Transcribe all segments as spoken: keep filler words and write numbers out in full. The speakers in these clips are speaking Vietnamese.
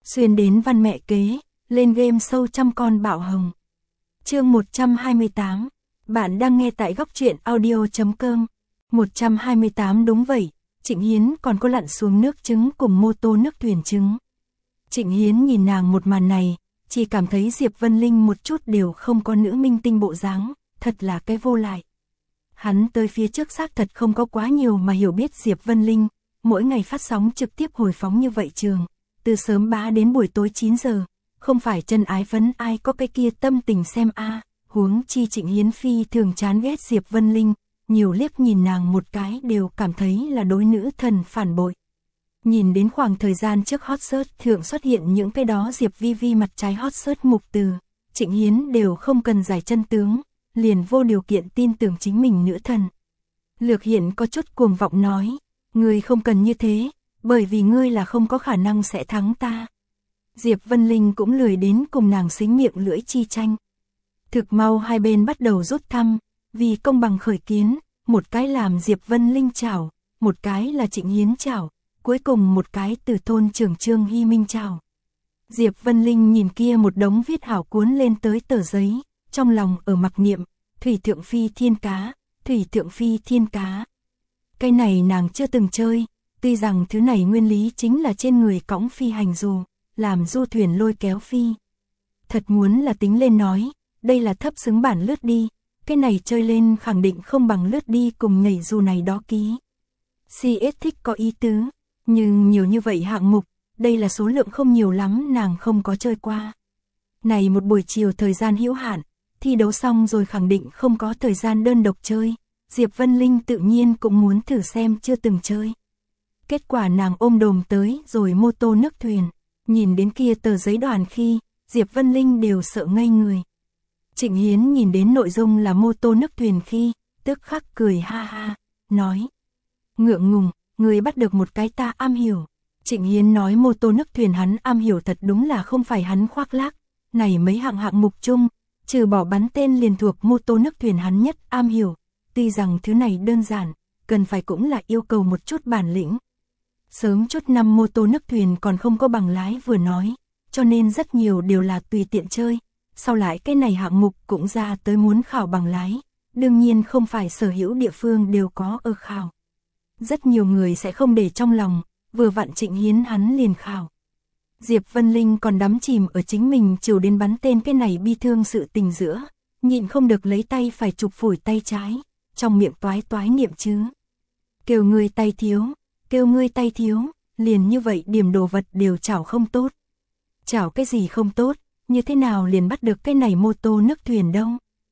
xuyên đến văn mẹ kế, lên game show trăm con bạo hồng. Chương một trăm hai mươi tám, bạn đang nghe tại góc truyện audio chấm com. một trăm hai mươi tám đúng vậy, Trịnh Hiến còn có lặn xuống nước trứng cùng mô tô nước thuyền trứng. Trịnh Hiến nhìn nàng một màn này, chỉ cảm thấy Diệp Vân Linh một chút đều không có nữ minh tinh bộ dáng, thật là cái vô lại. Hắn tới phía trước xác thật không có quá nhiều mà hiểu biết Diệp Vân Linh, mỗi ngày phát sóng trực tiếp hồi phóng như vậy trường, từ sớm bá đến buổi tối chín giờ, không phải chân ái phấn ai có cái kia tâm tình xem a, huống chi Trịnh Hiến phi thường chán ghét Diệp Vân Linh, nhiều liếc nhìn nàng một cái đều cảm thấy là đối nữ thần phản bội. Nhìn đến khoảng thời gian trước hot search thường xuất hiện những cái đó Diệp Vi Vi mặt trái hot search mục từ, Trịnh Hiến đều không cần giải chân tướng, liền vô điều kiện tin tưởng chính mình nữ thần. Lược Hiện có chút cuồng vọng nói, ngươi không cần như thế, bởi vì ngươi là không có khả năng sẽ thắng ta. Diệp Vân Linh cũng lười đến cùng nàng xính miệng lưỡi chi tranh. Thực mau hai bên bắt đầu rút thăm, vì công bằng khởi kiến, một cái làm Diệp Vân Linh chào, một cái là Trịnh Hiến chào, cuối cùng một cái từ thôn trưởng Trương Hy Minh chào. Diệp Vân Linh nhìn kia một đống viết hảo cuốn lên tới tờ giấy, trong lòng ở mặc niệm, thủy thượng phi thiên cá, thủy thượng phi thiên cá. Cái này nàng chưa từng chơi, tuy rằng thứ này nguyên lý chính là trên người cõng phi hành dù, làm du thuyền lôi kéo phi. Thật muốn là tính lên nói, đây là thấp xứng bản lướt đi, cái này chơi lên khẳng định không bằng lướt đi cùng nhảy dù này đó ký. xê ét thích có ý tứ, nhưng nhiều như vậy hạng mục, đây là số lượng không nhiều lắm nàng không có chơi qua. Này một buổi chiều thời gian hữu hạn, thi đấu xong rồi khẳng định không có thời gian đơn độc chơi, Diệp Vân Linh tự nhiên cũng muốn thử xem chưa từng chơi. Kết quả nàng ôm đồm tới rồi mô tô nước thuyền, nhìn đến kia tờ giấy đoàn khi, Diệp Vân Linh đều sợ ngây người. Trịnh Hiến nhìn đến nội dung là mô tô nước thuyền khi, tức khắc cười ha ha, nói. Ngượng ngùng, người bắt được một cái ta am hiểu. Trịnh Hiến nói mô tô nước thuyền hắn am hiểu thật đúng là không phải hắn khoác lác, này mấy hạng hạng mục chung, trừ bỏ bắn tên liền thuộc mô tô nước thuyền hắn nhất am hiểu, tuy rằng thứ này đơn giản, cần phải cũng là yêu cầu một chút bản lĩnh. Sớm chút năm mô tô nước thuyền còn không có bằng lái vừa nói, cho nên rất nhiều đều là tùy tiện chơi, sau lại cái này hạng mục cũng ra tới muốn khảo bằng lái, đương nhiên không phải sở hữu địa phương đều có ở khảo. Rất nhiều người sẽ không để trong lòng, vừa vặn Trịnh Hiến hắn liền khảo. Diệp Vân Linh còn đắm chìm ở chính mình chiều đến bắn tên cái này bi thương sự tình giữa, nhịn không được lấy tay phải chụp phủi tay trái, trong miệng toái toái niệm chứ. Kêu ngươi tay thiếu, kêu ngươi tay thiếu, liền như vậy điểm đồ vật đều chảo không tốt. Chảo cái gì không tốt, như thế nào liền bắt được cái này mô tô nước thuyền đâu.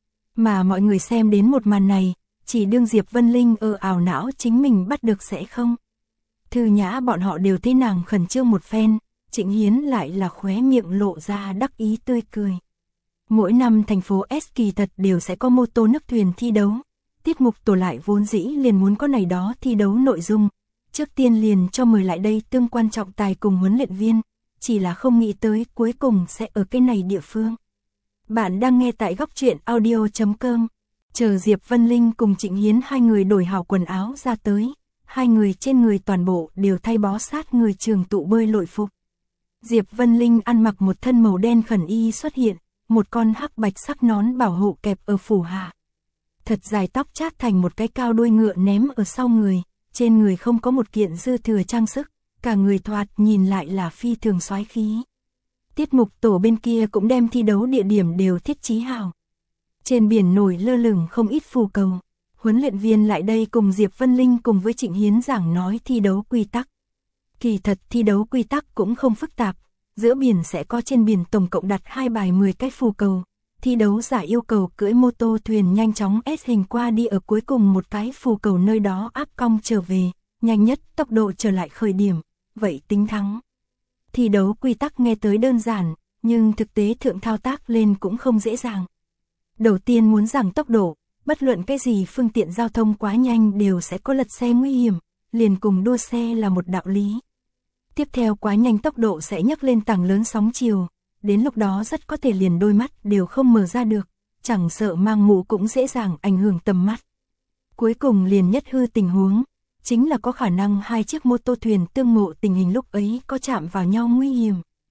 Mà mọi người xem đến một màn này, chỉ đương Diệp Vân Linh ở ảo não chính mình bắt được sẽ không. Thư Nhã bọn họ đều thấy nàng khẩn trương một phen, Trịnh Hiến lại là khóe miệng lộ ra đắc ý tươi cười. Mỗi năm thành phố S kỳ thật đều sẽ có mô tô nước thuyền thi đấu, tiết mục tổ lại vốn dĩ liền muốn có này đó thi đấu nội dung, trước tiên liền cho mời lại đây tương quan trọng tài cùng huấn luyện viên, chỉ là không nghĩ tới cuối cùng sẽ ở cái này địa phương. Bạn đang nghe tại góc truyện audio chấm com. Chờ Diệp Vân Linh cùng Trịnh Hiến hai người đổi hảo quần áo ra tới, hai người trên người toàn bộ đều thay bó sát người trường tụ bơi lội phục. Diệp Vân Linh ăn mặc một thân màu đen khẩn y xuất hiện, một con hắc bạch sắc nón bảo hộ kẹp ở phủ hạ. Thật dài tóc chát thành một cái cao đuôi ngựa ném ở sau người, trên người không có một kiện dư thừa trang sức, cả người thoạt nhìn lại là phi thường soái khí. Tiết mục tổ bên kia cũng đem thi đấu địa điểm đều thiết trí hảo. Trên biển nổi lơ lửng không ít phù cầu, huấn luyện viên lại đây cùng Diệp Vân Linh cùng với Trịnh Hiến giảng nói thi đấu quy tắc. Kỳ thật thi đấu quy tắc cũng không phức tạp, giữa biển sẽ có trên biển tổng cộng đặt hai bài mười cái phù cầu. Thi đấu giả yêu cầu cưỡi mô tô thuyền nhanh chóng S hình qua đi ở cuối cùng một cái phù cầu nơi đó áp cong trở về, nhanh nhất tốc độ trở lại khởi điểm, vậy tính thắng. Thi đấu quy tắc nghe tới đơn giản, nhưng thực tế thượng thao tác lên cũng không dễ dàng. Đầu tiên muốn giảm tốc độ, bất luận cái gì phương tiện giao thông quá nhanh đều sẽ có lật xe nguy hiểm, liền cùng đua xe là một đạo lý. Tiếp theo quá nhanh tốc độ sẽ nhấc lên tảng lớn sóng chiều, đến lúc đó rất có thể liền đôi mắt đều không mở ra được, chẳng sợ mang mũ cũng dễ dàng ảnh hưởng tầm mắt. Cuối cùng liền nhất hư tình huống, chính là có khả năng hai chiếc mô tô thuyền tương ngộ tình hình lúc ấy có chạm vào nhau nguy hiểm.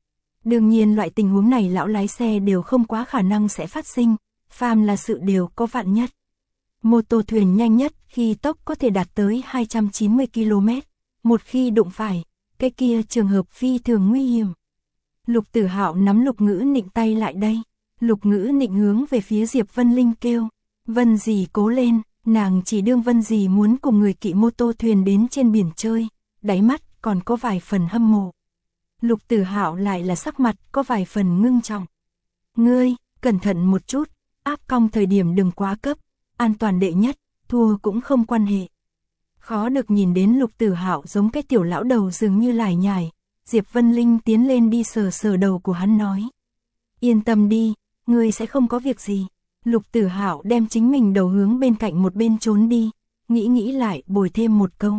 Đương nhiên loại tình huống này lão lái xe đều không quá khả năng sẽ phát sinh, phàm là sự đều có vạn nhất. Mô tô thuyền nhanh nhất khi tốc có thể đạt tới hai trăm chín mươi ki lô mét, một khi đụng phải, cái kia trường hợp phi thường nguy hiểm. Lục Tử Hạo nắm Lục Ngữ Nịnh tay lại đây, Lục Ngữ Nịnh hướng về phía Diệp Vân Linh kêu, Vân dì cố lên, nàng chỉ đương Vân dì muốn cùng người kỵ mô tô thuyền đến trên biển chơi, đáy mắt còn có vài phần hâm mộ. Lục Tử Hạo lại là sắc mặt có vài phần ngưng trọng. Ngươi, cẩn thận một chút, áp cong thời điểm đừng quá cấp, an toàn đệ nhất, thua cũng không quan hệ. Khó được nhìn đến Lục Tử Hạo giống cái tiểu lão đầu dường như lải nhải, Diệp Vân Linh tiến lên đi sờ sờ đầu của hắn nói. Yên tâm đi, ngươi sẽ không có việc gì. Lục Tử Hạo đem chính mình đầu hướng bên cạnh một bên trốn đi, nghĩ nghĩ lại bồi thêm một câu.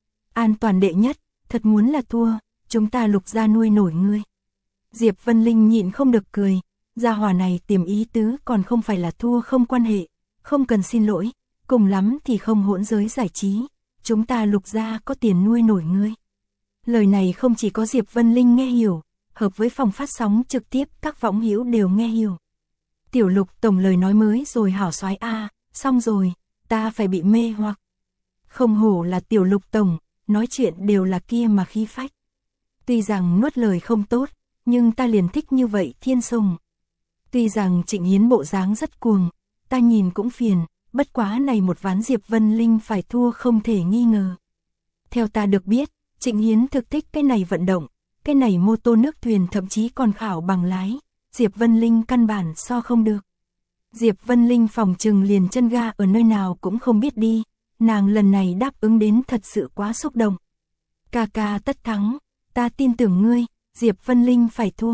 An toàn đệ nhất, thật muốn là thua, chúng ta Lục gia nuôi nổi ngươi. Diệp Vân Linh nhịn không được cười, gia hỏa này tiềm ý tứ còn không phải là thua không quan hệ, không cần xin lỗi, cùng lắm thì không hỗn giới giải trí, chúng ta Lục gia có tiền nuôi nổi ngươi. Lời này không chỉ có Diệp Vân Linh nghe hiểu, hợp với phòng phát sóng trực tiếp các võng hữu đều nghe hiểu. Tiểu Lục tổng lời nói mới rồi hảo soái a, xong rồi, ta phải bị mê hoặc. Không hổ là Tiểu Lục tổng, nói chuyện đều là kia mà khí phách. Tuy rằng nuốt lời không tốt, nhưng ta liền thích như vậy thiên sùng. Tuy rằng Trịnh Hiến bộ dáng rất cuồng, ta nhìn cũng phiền, bất quá này một ván Diệp Vân Linh phải thua không thể nghi ngờ. Theo ta được biết, Trịnh Hiến thực thích cái này vận động, cái này mô tô nước thuyền thậm chí còn khảo bằng lái, Diệp Vân Linh căn bản so không được. Diệp Vân Linh phòng trừng liền chân ga ở nơi nào cũng không biết đi, nàng lần này đáp ứng đến thật sự quá xúc động. Ca ca tất thắng, ta tin tưởng ngươi, Diệp Vân Linh phải thua.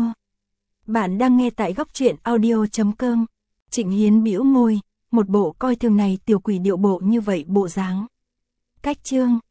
Bạn đang nghe tại góc truyện audio chấm com. Trịnh Hiến bĩu môi, một bộ coi thường này tiểu quỷ điệu bộ như vậy bộ dáng. Cách chương